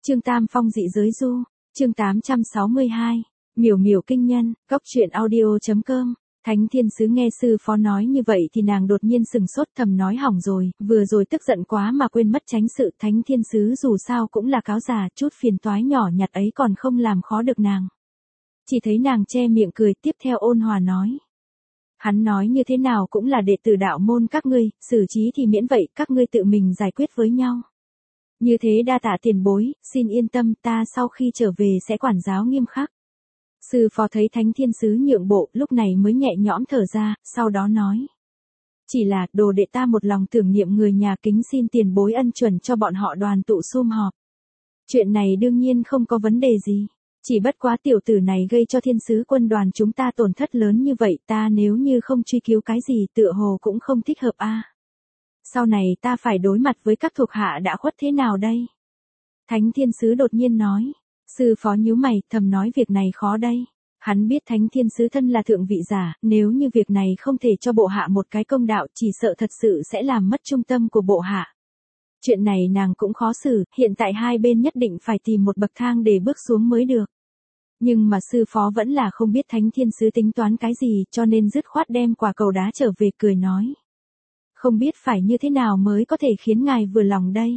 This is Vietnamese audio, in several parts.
Chương Tam Phong dị giới du, chương 862, miểu miểu kinh nhân, góc truyện audio.com. Thánh Thiên Sứ nghe sư phó nói như vậy thì nàng đột nhiên sừng sốt, thầm nói hỏng rồi, vừa rồi tức giận quá mà quên mất tránh sự. Thánh Thiên Sứ dù sao cũng là cáo già, chút phiền toái nhỏ nhặt ấy còn không làm khó được nàng. Chỉ thấy nàng che miệng cười, tiếp theo ôn hòa nói. Hắn nói như thế nào cũng là đệ tử đạo môn các ngươi, xử trí thì miễn vậy, các ngươi tự mình giải quyết với nhau. Như thế đa tạ tiền bối, xin yên tâm, ta sau khi trở về sẽ quản giáo nghiêm khắc. Sư phó thấy Thánh Thiên Sứ nhượng bộ, lúc này mới nhẹ nhõm thở ra, sau đó nói. Chỉ là, đồ đệ ta một lòng tưởng niệm người nhà, kính xin tiền bối ân chuẩn cho bọn họ đoàn tụ sum họp. Chuyện này đương nhiên không có vấn đề gì. Chỉ bất quá tiểu tử này gây cho Thiên Sứ quân đoàn chúng ta tổn thất lớn như vậy, ta nếu như không truy cứu cái gì tựa hồ cũng không thích hợp a. Sau này ta phải đối mặt với các thuộc hạ đã khuất thế nào đây? Thánh Thiên Sứ đột nhiên nói. Sư phó nhíu mày, thầm nói việc này khó đây. Hắn biết Thánh Thiên Sứ thân là thượng vị giả, nếu như việc này không thể cho bộ hạ một cái công đạo, chỉ sợ thật sự sẽ làm mất trung tâm của bộ hạ. Chuyện này nàng cũng khó xử, hiện tại hai bên nhất định phải tìm một bậc thang để bước xuống mới được. Nhưng mà sư phó vẫn là không biết Thánh Thiên Sứ tính toán cái gì, cho nên dứt khoát đem quả cầu đá trở về, cười nói. Không biết phải như thế nào mới có thể khiến ngài vừa lòng đây.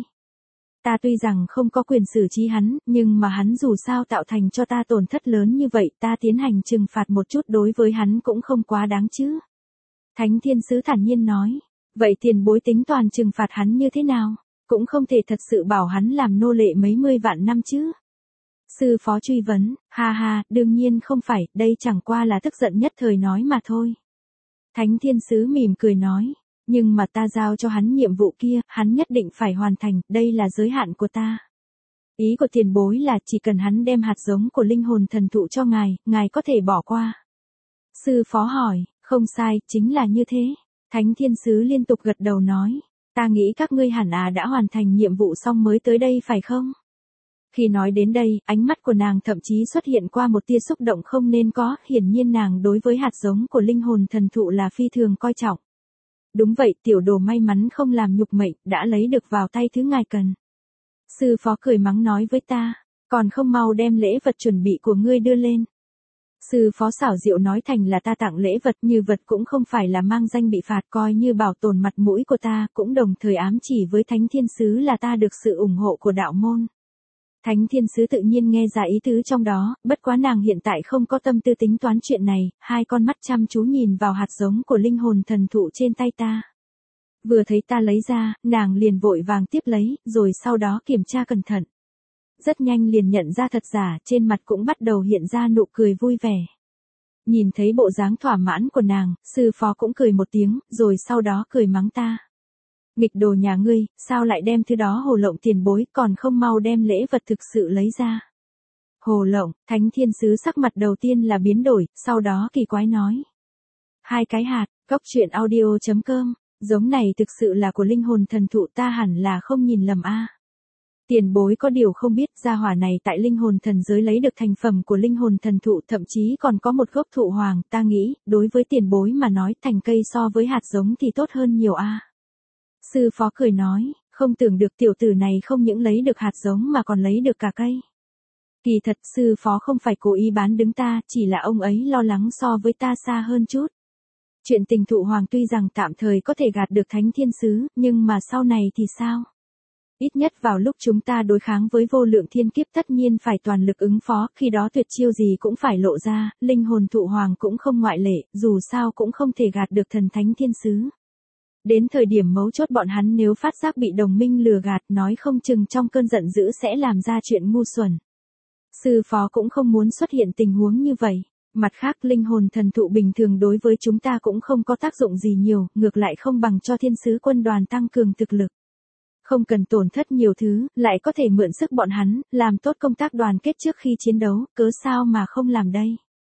Ta tuy rằng không có quyền xử trí hắn, nhưng mà hắn dù sao tạo thành cho ta tổn thất lớn như vậy, ta tiến hành trừng phạt một chút đối với hắn cũng không quá đáng chứ. Thánh Thiên Sứ thản nhiên nói, vậy tiền bối tính toàn trừng phạt hắn như thế nào, cũng không thể thật sự bảo hắn làm nô lệ mấy mươi vạn năm chứ. Sư phó truy vấn, ha ha, đương nhiên không phải, đây chẳng qua là tức giận nhất thời nói mà thôi. Thánh Thiên Sứ mỉm cười nói. Nhưng mà ta giao cho hắn nhiệm vụ kia, hắn nhất định phải hoàn thành, đây là giới hạn của ta. Ý của tiền bối là chỉ cần hắn đem hạt giống của linh hồn thần thụ cho ngài có thể bỏ qua. Sư phó hỏi, không sai, chính là như thế. Thánh Thiên Sứ liên tục gật đầu nói, ta nghĩ các ngươi hẳn đã hoàn thành nhiệm vụ xong mới tới đây phải không? Khi nói đến đây, ánh mắt của nàng thậm chí xuất hiện qua một tia xúc động không nên có, hiển nhiên nàng đối với hạt giống của linh hồn thần thụ là phi thường coi trọng. Đúng vậy, tiểu đồ may mắn không làm nhục mệnh, đã lấy được vào tay thứ ngài cần. Sư phó cười mắng nói với ta, còn không mau đem lễ vật chuẩn bị của ngươi đưa lên. Sư phó xảo diệu nói thành là ta tặng lễ vật, như vật cũng không phải là mang danh bị phạt, coi như bảo tồn mặt mũi của ta, cũng đồng thời ám chỉ với Thánh Thiên Sứ là ta được sự ủng hộ của đạo môn. Thánh Thiên Sứ tự nhiên nghe ra ý tứ trong đó, bất quá nàng hiện tại không có tâm tư tính toán chuyện này, hai con mắt chăm chú nhìn vào hạt giống của linh hồn thần thụ trên tay ta. Vừa thấy ta lấy ra, nàng liền vội vàng tiếp lấy, rồi sau đó kiểm tra cẩn thận. Rất nhanh liền nhận ra thật giả, trên mặt cũng bắt đầu hiện ra nụ cười vui vẻ. Nhìn thấy bộ dáng thỏa mãn của nàng, sư phó cũng cười một tiếng, rồi sau đó cười mắng ta. Nghịch đồ nhà ngươi, sao lại đem thứ đó hồ lộng tiền bối, còn không mau đem lễ vật thực sự lấy ra. Hồ lộng, Thánh Thiên Sứ sắc mặt đầu tiên là biến đổi, sau đó kỳ quái nói. Hai cái hạt, góc truyện audio.com, giống này thực sự là của linh hồn thần thụ, ta hẳn là không nhìn lầm a. Tiền bối có điều không biết, gia hỏa này tại linh hồn thần giới lấy được thành phẩm của linh hồn thần thụ, thậm chí còn có một gốc thụ hoàng, ta nghĩ, đối với tiền bối mà nói thành cây so với hạt giống thì tốt hơn nhiều a. Sư phó cười nói, không tưởng được tiểu tử này không những lấy được hạt giống mà còn lấy được cả cây. Kỳ thật sư phó không phải cố ý bán đứng ta, chỉ là ông ấy lo lắng so với ta xa hơn chút. Chuyện tình thụ hoàng tuy rằng tạm thời có thể gạt được Thánh Thiên Sứ, nhưng mà sau này thì sao? Ít nhất vào lúc chúng ta đối kháng với vô lượng thiên kiếp tất nhiên phải toàn lực ứng phó, khi đó tuyệt chiêu gì cũng phải lộ ra, linh hồn thụ hoàng cũng không ngoại lệ, dù sao cũng không thể gạt được thần Thánh Thiên Sứ. Đến thời điểm mấu chốt bọn hắn nếu phát giác bị đồng minh lừa gạt, nói không chừng trong cơn giận dữ sẽ làm ra chuyện ngu xuẩn. Sư phó cũng không muốn xuất hiện tình huống như vậy. Mặt khác linh hồn thần thụ bình thường đối với chúng ta cũng không có tác dụng gì nhiều, ngược lại không bằng cho Thiên Sứ quân đoàn tăng cường thực lực. Không cần tổn thất nhiều thứ, lại có thể mượn sức bọn hắn, làm tốt công tác đoàn kết trước khi chiến đấu, cớ sao mà không làm đây.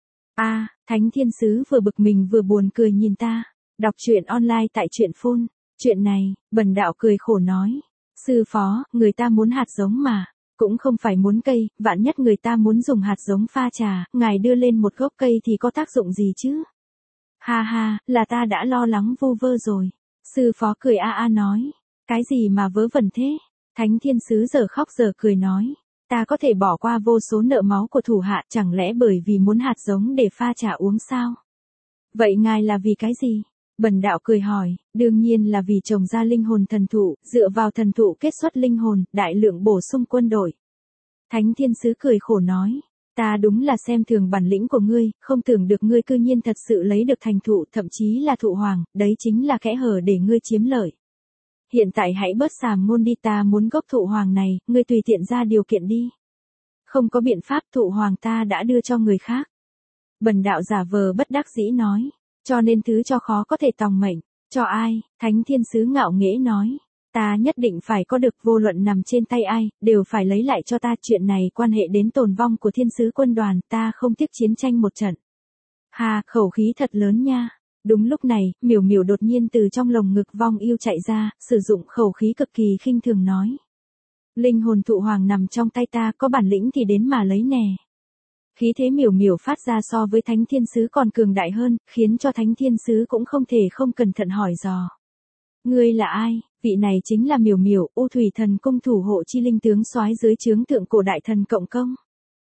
Thánh Thiên Sứ vừa bực mình vừa buồn cười nhìn ta. Đọc truyện online tại truyện phun. Chuyện này, bần đạo cười khổ nói. Sư phó, người ta muốn hạt giống mà. Cũng không phải muốn cây, vạn nhất người ta muốn dùng hạt giống pha trà, ngài đưa lên một gốc cây thì có tác dụng gì chứ? Ha ha, là ta đã lo lắng vu vơ rồi. Sư phó cười nói. Cái gì mà vớ vẩn thế? Thánh Thiên Sứ giờ khóc giờ cười nói. Ta có thể bỏ qua vô số nợ máu của thủ hạ, chẳng lẽ bởi vì muốn hạt giống để pha trà uống sao? Vậy ngài là vì cái gì? Bần đạo cười hỏi, đương nhiên là vì trồng ra linh hồn thần thụ, dựa vào thần thụ kết xuất linh hồn, đại lượng bổ sung quân đội. Thánh thiên sứ cười khổ nói, ta đúng là xem thường bản lĩnh của ngươi, không tưởng được ngươi cư nhiên thật sự lấy được thành thụ, thậm chí là thụ hoàng, đấy chính là kẽ hở để ngươi chiếm lợi. Hiện tại hãy bớt sàm ngôn đi, ta muốn gốc thụ hoàng này, ngươi tùy tiện ra điều kiện đi. Không có biện pháp, thụ hoàng ta đã đưa cho người khác. Bần đạo giả vờ bất đắc dĩ nói, cho nên thứ cho khó có thể tòng mệnh, cho ai? Thánh thiên sứ ngạo nghễ nói, ta nhất định phải có được, vô luận nằm trên tay ai, đều phải lấy lại cho ta, chuyện này quan hệ đến tồn vong của thiên sứ quân đoàn, ta không tiếc chiến tranh một trận. Hà, khẩu khí thật lớn nha. Đúng lúc này, miểu miểu đột nhiên từ trong lồng ngực vong yêu chạy ra, sử dụng khẩu khí cực kỳ khinh thường nói. Linh hồn thụ hoàng nằm trong tay ta, có bản lĩnh thì đến mà lấy nè. Khí thế miểu miểu phát ra so với thánh thiên sứ còn cường đại hơn, khiến cho thánh thiên sứ cũng không thể không cẩn thận hỏi dò. Ngươi là ai? Vị này chính là miểu miểu, U Thủy Thần Cung thủ hộ chi linh tướng soái dưới trướng thượng cổ đại thần Cộng Công.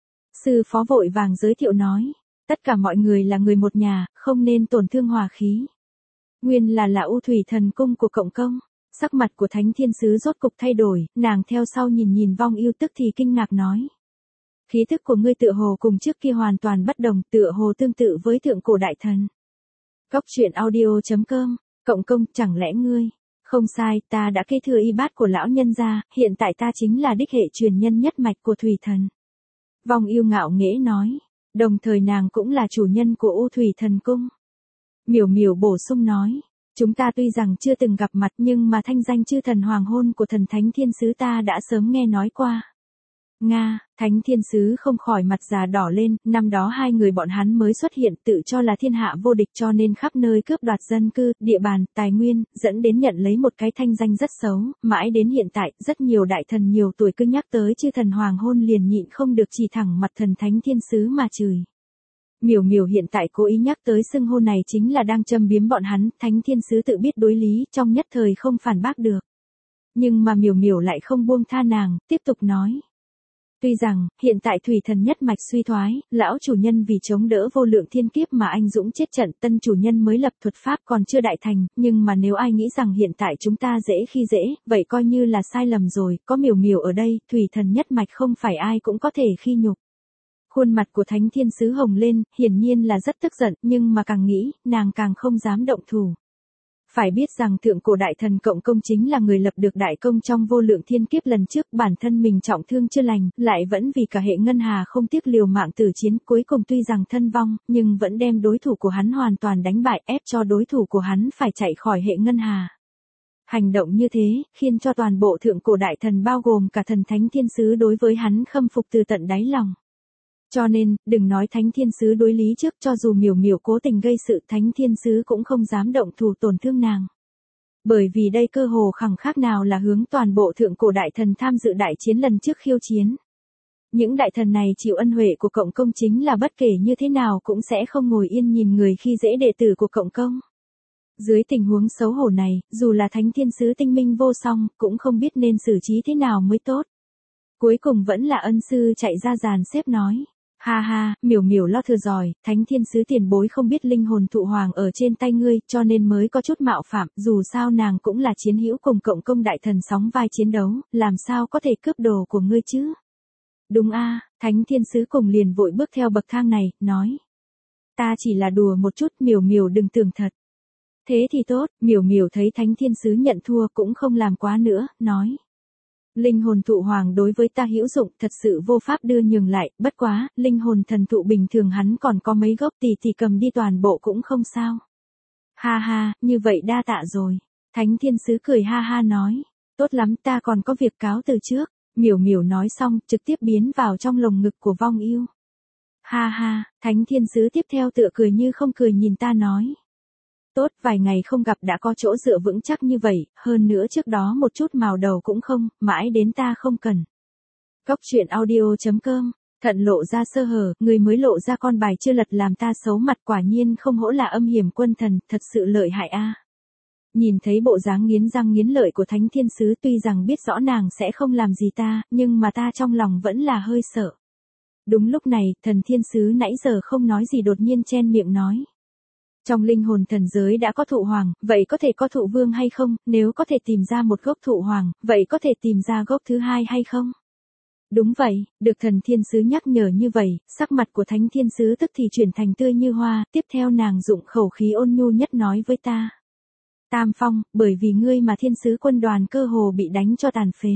Sư phó vội vàng giới thiệu nói. Tất cả mọi người là người một nhà, không nên tổn thương hòa khí. Nguyên là U Thủy Thần Cung của Cộng Công. Sắc mặt của thánh thiên sứ rốt cục thay đổi, nàng theo sau nhìn vong yêu tức thì kinh ngạc nói. Khí thức của ngươi tựa hồ cùng trước kia hoàn toàn bất đồng, tựa hồ tương tự với thượng cổ đại thần. Góc truyện audio.com, Cộng Công, chẳng lẽ ngươi? Không sai, ta đã kế thừa y bát của lão nhân gia, hiện tại ta chính là đích hệ truyền nhân nhất mạch của Thủy Thần. Vong yêu ngạo nghễ nói. Đồng thời nàng cũng là chủ nhân của U Thủy Thần Cung. Miểu miểu bổ sung nói, chúng ta tuy rằng chưa từng gặp mặt nhưng mà thanh danh chư thần hoàng hôn của thần thánh thiên sứ ta đã sớm nghe nói qua. Nga, thánh thiên sứ không khỏi mặt già đỏ lên, năm đó hai người bọn hắn mới xuất hiện tự cho là thiên hạ vô địch cho nên khắp nơi cướp đoạt dân cư, địa bàn, tài nguyên, dẫn đến nhận lấy một cái thanh danh rất xấu, mãi đến hiện tại, rất nhiều đại thần nhiều tuổi cứ nhắc tới chư thần hoàng hôn liền nhịn không được chỉ thẳng mặt thần thánh thiên sứ mà chửi. Miểu miểu hiện tại cố ý nhắc tới xưng hô này chính là đang châm biếm bọn hắn, thánh thiên sứ tự biết đối lý, trong nhất thời không phản bác được. Nhưng mà miểu miểu lại không buông tha nàng, tiếp tục nói. Tuy rằng, hiện tại Thủy Thần nhất mạch suy thoái, lão chủ nhân vì chống đỡ vô lượng thiên kiếp mà anh dũng chết trận, tân chủ nhân mới lập thuật pháp còn chưa đại thành, nhưng mà nếu ai nghĩ rằng hiện tại chúng ta dễ khi dễ, vậy coi như là sai lầm rồi, có miểu miểu ở đây, Thủy Thần nhất mạch không phải ai cũng có thể khi nhục. Khuôn mặt của thánh thiên sứ hồng lên, hiển nhiên là rất tức giận, nhưng mà càng nghĩ, nàng càng không dám động thủ. Phải biết rằng thượng cổ đại thần Cộng Công chính là người lập được đại công trong vô lượng thiên kiếp lần trước, bản thân mình trọng thương chưa lành, lại vẫn vì cả hệ ngân hà không tiếc liều mạng tử chiến, cuối cùng tuy rằng thân vong, nhưng vẫn đem đối thủ của hắn hoàn toàn đánh bại, ép cho đối thủ của hắn phải chạy khỏi hệ ngân hà. Hành động như thế, khiến cho toàn bộ thượng cổ đại thần bao gồm cả thần thánh thiên sứ đối với hắn khâm phục từ tận đáy lòng. Cho nên, đừng nói thánh thiên sứ đối lý trước, cho dù miểu miểu cố tình gây sự, thánh thiên sứ cũng không dám động thủ tổn thương nàng. Bởi vì đây cơ hồ khẳng khác nào là hướng toàn bộ thượng cổ đại thần tham dự đại chiến lần trước khiêu chiến. Những đại thần này chịu ân huệ của Cộng Công chính là bất kể như thế nào cũng sẽ không ngồi yên nhìn người khi dễ đệ tử của Cộng Công. Dưới tình huống xấu hổ này, dù là thánh thiên sứ tinh minh vô song, cũng không biết nên xử trí thế nào mới tốt. Cuối cùng vẫn là ân sư chạy ra dàn xếp nói. Ha ha, miểu miểu lo thừa giỏi, thánh thiên sứ tiền bối không biết linh hồn thụ hoàng ở trên tay ngươi, cho nên mới có chút mạo phạm, dù sao nàng cũng là chiến hữu cùng Cộng Công đại thần sóng vai chiến đấu, làm sao có thể cướp đồ của ngươi chứ? Đúng a, thánh thiên sứ cùng liền vội bước theo bậc thang này, nói. Ta chỉ là đùa một chút, miểu miểu đừng tưởng thật. Thế thì tốt, miểu miểu thấy thánh thiên sứ nhận thua cũng không làm quá nữa, nói. Linh hồn thụ hoàng đối với ta hữu dụng, thật sự vô pháp đưa nhường lại, bất quá, linh hồn thần thụ bình thường hắn còn có mấy gốc thì cầm đi toàn bộ cũng không sao. Ha ha, như vậy đa tạ rồi. Thánh thiên sứ cười ha ha nói, tốt lắm ta còn có việc cáo từ trước. Miểu miểu nói xong, trực tiếp biến vào trong lồng ngực của vong yêu. Ha ha, thánh thiên sứ tiếp theo tựa cười như không cười nhìn ta nói. Tốt, vài ngày không gặp đã có chỗ dựa vững chắc như vậy, hơn nữa trước đó một chút mào đầu cũng không, mãi đến ta không cần. Góc truyện audio.com, thận lộ ra sơ hở, người mới lộ ra con bài chưa lật làm ta xấu mặt, quả nhiên không hổ là âm hiểm quân thần, thật sự lợi hại a. Nhìn thấy bộ dáng nghiến răng nghiến lợi của Thánh Thiên Sứ, tuy rằng biết rõ nàng sẽ không làm gì ta, nhưng mà ta trong lòng vẫn là hơi sợ. Đúng lúc này, thần Thiên Sứ nãy giờ không nói gì đột nhiên chen miệng nói. Trong linh hồn thần giới đã có thụ hoàng, vậy có thể có thụ vương hay không? Nếu có thể tìm ra một gốc thụ hoàng, vậy có thể tìm ra gốc thứ hai hay không? Đúng vậy, được thần Thiên Sứ nhắc nhở như vậy, sắc mặt của Thánh Thiên Sứ tức thì chuyển thành tươi như hoa, tiếp theo nàng dụng khẩu khí ôn nhu nhất nói với ta. Tam Phong, bởi vì ngươi mà Thiên Sứ quân đoàn cơ hồ bị đánh cho tàn phế.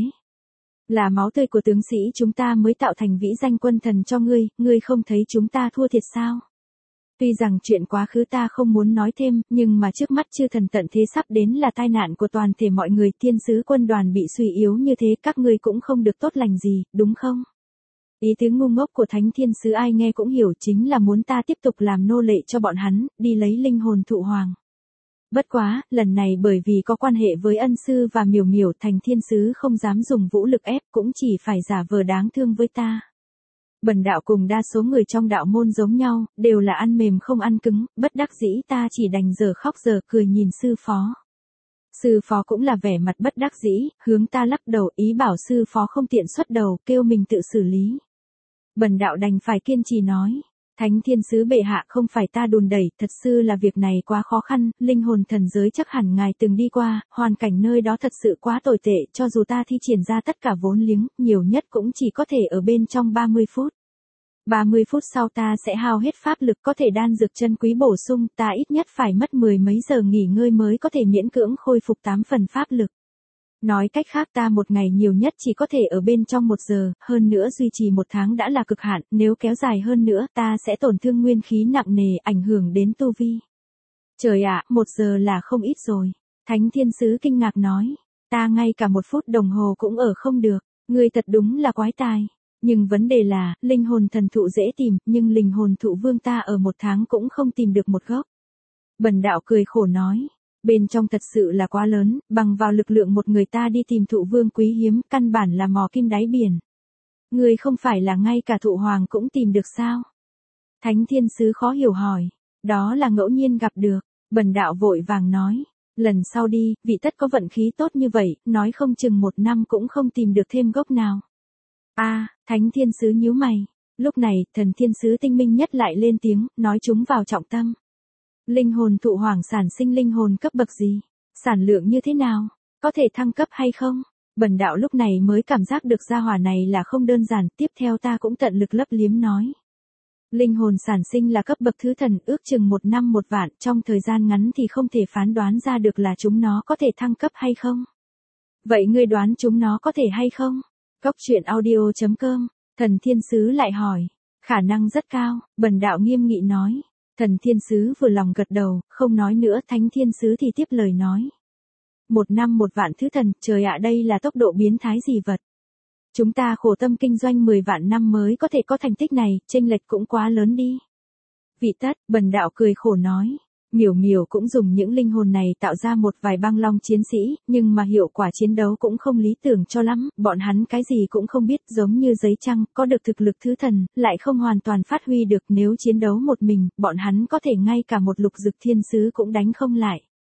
Là máu tươi của tướng sĩ chúng ta mới tạo thành vĩ danh quân thần cho ngươi không thấy chúng ta thua thiệt sao? Tuy rằng chuyện quá khứ ta không muốn nói thêm, nhưng mà trước mắt chư thần tận thế sắp đến là tai nạn của toàn thể mọi người, Thiên Sứ quân đoàn bị suy yếu như thế các ngươi cũng không được tốt lành gì, đúng không? Ý tứ ngu ngốc của Thánh Thiên Sứ ai nghe cũng hiểu, chính là muốn ta tiếp tục làm nô lệ cho bọn hắn, đi lấy linh hồn thụ hoàng. Bất quá, lần này bởi vì có quan hệ với ân sư và miểu miểu, Thành Thiên Sứ không dám dùng vũ lực ép, cũng chỉ phải giả vờ đáng thương với ta. Bần đạo cùng đa số người trong đạo môn giống nhau, đều là ăn mềm không ăn cứng, bất đắc dĩ ta chỉ đành giờ khóc giờ cười nhìn sư phó. Sư phó cũng là vẻ mặt bất đắc dĩ, hướng ta lắc đầu ý bảo sư phó không tiện xuất đầu, kêu mình tự xử lý. Bần đạo đành phải kiên trì nói. Thánh Thiên Sứ bệ hạ, không phải ta đùn đẩy, thật sự là việc này quá khó khăn, linh hồn thần giới chắc hẳn ngài từng đi qua, hoàn cảnh nơi đó thật sự quá tồi tệ, cho dù ta thi triển ra tất cả vốn liếng, nhiều nhất cũng chỉ có thể ở bên trong 30 phút. 30 phút sau ta sẽ hao hết pháp lực, có thể đan dược chân quý bổ sung, ta ít nhất phải mất 10 mấy giờ nghỉ ngơi mới có thể miễn cưỡng khôi phục 8 phần pháp lực. Nói cách khác ta một ngày nhiều nhất chỉ có thể ở bên trong 1 giờ, hơn nữa duy trì 1 tháng đã là cực hạn, nếu kéo dài hơn nữa ta sẽ tổn thương nguyên khí nặng nề, ảnh hưởng đến tu vi. Trời ạ, 1 giờ là không ít rồi. Thánh Thiên Sứ kinh ngạc nói, ta ngay cả 1 phút đồng hồ cũng ở không được, ngươi thật đúng là quái tài. Nhưng vấn đề là, linh hồn thần thụ dễ tìm, nhưng linh hồn thụ vương ta ở 1 tháng cũng không tìm được một gốc. Bần đạo cười khổ nói. Bên trong thật sự là quá lớn, bằng vào lực lượng một người ta đi tìm thụ vương quý hiếm, căn bản là mò kim đáy biển. Ngươi không phải là ngay cả thụ hoàng cũng tìm được sao? Thánh Thiên Sứ khó hiểu hỏi. Đó là ngẫu nhiên gặp được. Bần đạo vội vàng nói. Lần sau đi, vị tất có vận khí tốt như vậy, nói không chừng 1 năm cũng không tìm được thêm gốc nào. Thánh Thiên Sứ nhíu mày. Lúc này, thần Thiên Sứ tinh minh nhất lại lên tiếng, nói chúng vào trọng tâm. Linh hồn thụ hoàng sản sinh linh hồn cấp bậc gì? Sản lượng như thế nào? Có thể thăng cấp hay không? Bần đạo lúc này mới cảm giác được gia hỏa này là không đơn giản, tiếp theo ta cũng tận lực lấp liếm nói. Linh hồn sản sinh là cấp bậc thứ thần, ước chừng 1 năm 1 vạn, trong thời gian ngắn thì không thể phán đoán ra được là chúng nó có thể thăng cấp hay không. Vậy ngươi đoán chúng nó có thể hay không? Cốc truyện audio.com, thần Thiên Sứ lại hỏi. Khả năng rất cao, bần đạo nghiêm nghị nói. Thần Thiên Sứ vừa lòng gật đầu, không nói nữa, Thánh Thiên Sứ thì tiếp lời nói. 1 năm 1 vạn thứ thần, trời ạ đây là tốc độ biến thái gì vật. Chúng ta khổ tâm kinh doanh 10 vạn năm mới có thể có thành tích này, chênh lệch cũng quá lớn đi. Vị tất, bần đạo cười khổ nói. Miểu miểu cũng dùng những linh hồn này tạo ra một vài băng long chiến sĩ, nhưng mà hiệu quả chiến đấu cũng không lý tưởng cho lắm, bọn hắn cái gì cũng không biết, giống như giấy trăng, có được thực lực thứ thần, lại không hoàn toàn phát huy được, nếu chiến đấu một mình, bọn hắn có thể ngay cả một lục dực thiên sứ cũng đánh không lại.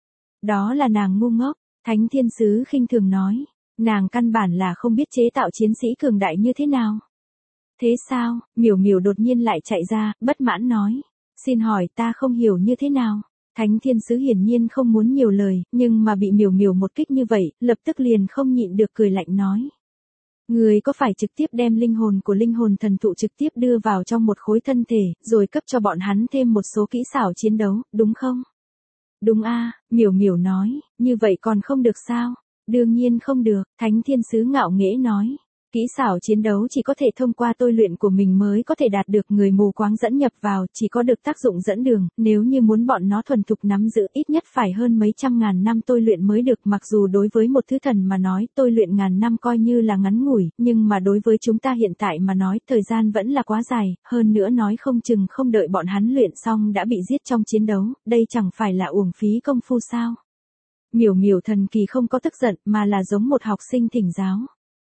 Đó là nàng ngu ngốc, Thánh Thiên Sứ khinh thường nói, nàng căn bản là không biết chế tạo chiến sĩ cường đại như thế nào. Thế sao? Miểu miểu đột nhiên lại chạy ra, bất mãn nói. Xin hỏi ta không hiểu như thế nào? Thánh Thiên Sứ hiển nhiên không muốn nhiều lời, nhưng mà bị miểu miểu một kích như vậy, lập tức liền không nhịn được cười lạnh nói. Người có phải trực tiếp đem linh hồn của linh hồn thần thụ trực tiếp đưa vào trong một khối thân thể, rồi cấp cho bọn hắn thêm một số kỹ xảo chiến đấu, đúng không? Đúng miểu miểu nói, như vậy còn không được sao? Đương nhiên không được, Thánh Thiên Sứ ngạo nghễ nói. Kỹ xảo chiến đấu chỉ có thể thông qua tôi luyện của mình mới có thể đạt được, người mù quáng dẫn nhập vào, chỉ có được tác dụng dẫn đường, nếu như muốn bọn nó thuần thục nắm giữ ít nhất phải hơn mấy trăm ngàn năm tôi luyện mới được, mặc dù đối với một thứ thần mà nói, tôi luyện ngàn năm coi như là ngắn ngủi, nhưng mà đối với chúng ta hiện tại mà nói, thời gian vẫn là quá dài, hơn nữa nói không chừng không đợi bọn hắn luyện xong đã bị giết trong chiến đấu, đây chẳng phải là uổng phí công phu sao? Miểu miểu thần kỳ không có tức giận, mà là giống một học sinh thỉnh giáo.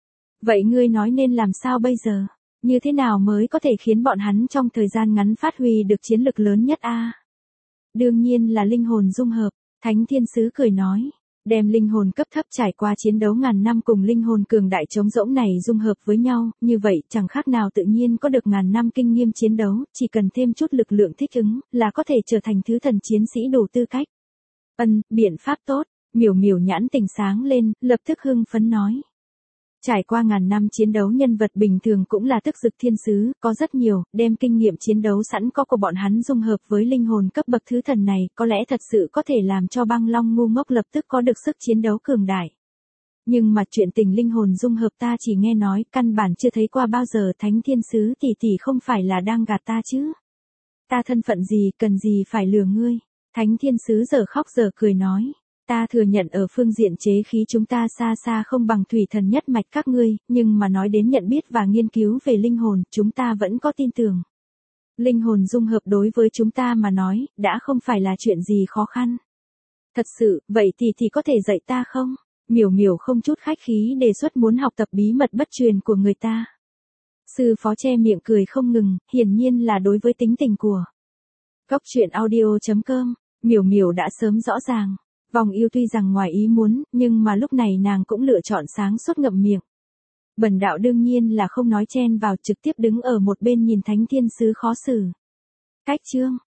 Vậy ngươi nói nên làm sao bây giờ? Như thế nào mới có thể khiến bọn hắn trong thời gian ngắn phát huy được chiến lực lớn nhất Đương nhiên là linh hồn dung hợp. Thánh thiên sứ cười nói, đem linh hồn cấp thấp trải qua chiến đấu ngàn năm cùng linh hồn cường đại trống rỗng này dung hợp với nhau, như vậy chẳng khác nào tự nhiên có được ngàn năm kinh nghiệm chiến đấu, chỉ cần thêm chút lực lượng thích ứng, là có thể trở thành thứ thần chiến sĩ đủ tư cách. Biện pháp tốt, miểu miểu nhãn tình sáng lên, lập tức hưng phấn nói. Trải qua ngàn năm chiến đấu nhân vật bình thường cũng là tức dực thiên sứ, có rất nhiều, đem kinh nghiệm chiến đấu sẵn có của bọn hắn dung hợp với linh hồn cấp bậc thứ thần này, có lẽ thật sự có thể làm cho băng long ngu ngốc lập tức có được sức chiến đấu cường đại. Nhưng mà chuyện tình linh hồn dung hợp ta chỉ nghe nói, căn bản chưa thấy qua bao giờ. Thánh thiên sứ tỷ tỷ không phải là đang gạt ta chứ? Ta thân phận gì, cần gì phải lừa ngươi? Thánh thiên sứ giờ khóc giờ cười nói. Ta thừa nhận ở phương diện chế khí chúng ta xa xa không bằng thủy thần nhất mạch các ngươi, nhưng mà nói đến nhận biết và nghiên cứu về linh hồn, chúng ta vẫn có tin tưởng. Linh hồn dung hợp đối với chúng ta mà nói, đã không phải là chuyện gì khó khăn. Thật sự, vậy thì có thể dạy ta không? Miểu miểu không chút khách khí đề xuất muốn học tập bí mật bất truyền của người ta. Sư phó che miệng cười không ngừng, hiển nhiên là đối với tính tình của Cốc truyện audio.com, miểu miểu đã sớm rõ ràng. Vòng yêu tuy rằng ngoài ý muốn, nhưng mà lúc này nàng cũng lựa chọn sáng suốt ngậm miệng. Bần đạo đương nhiên là không nói chen vào, trực tiếp đứng ở một bên nhìn thánh thiên sứ khó xử. Cách chương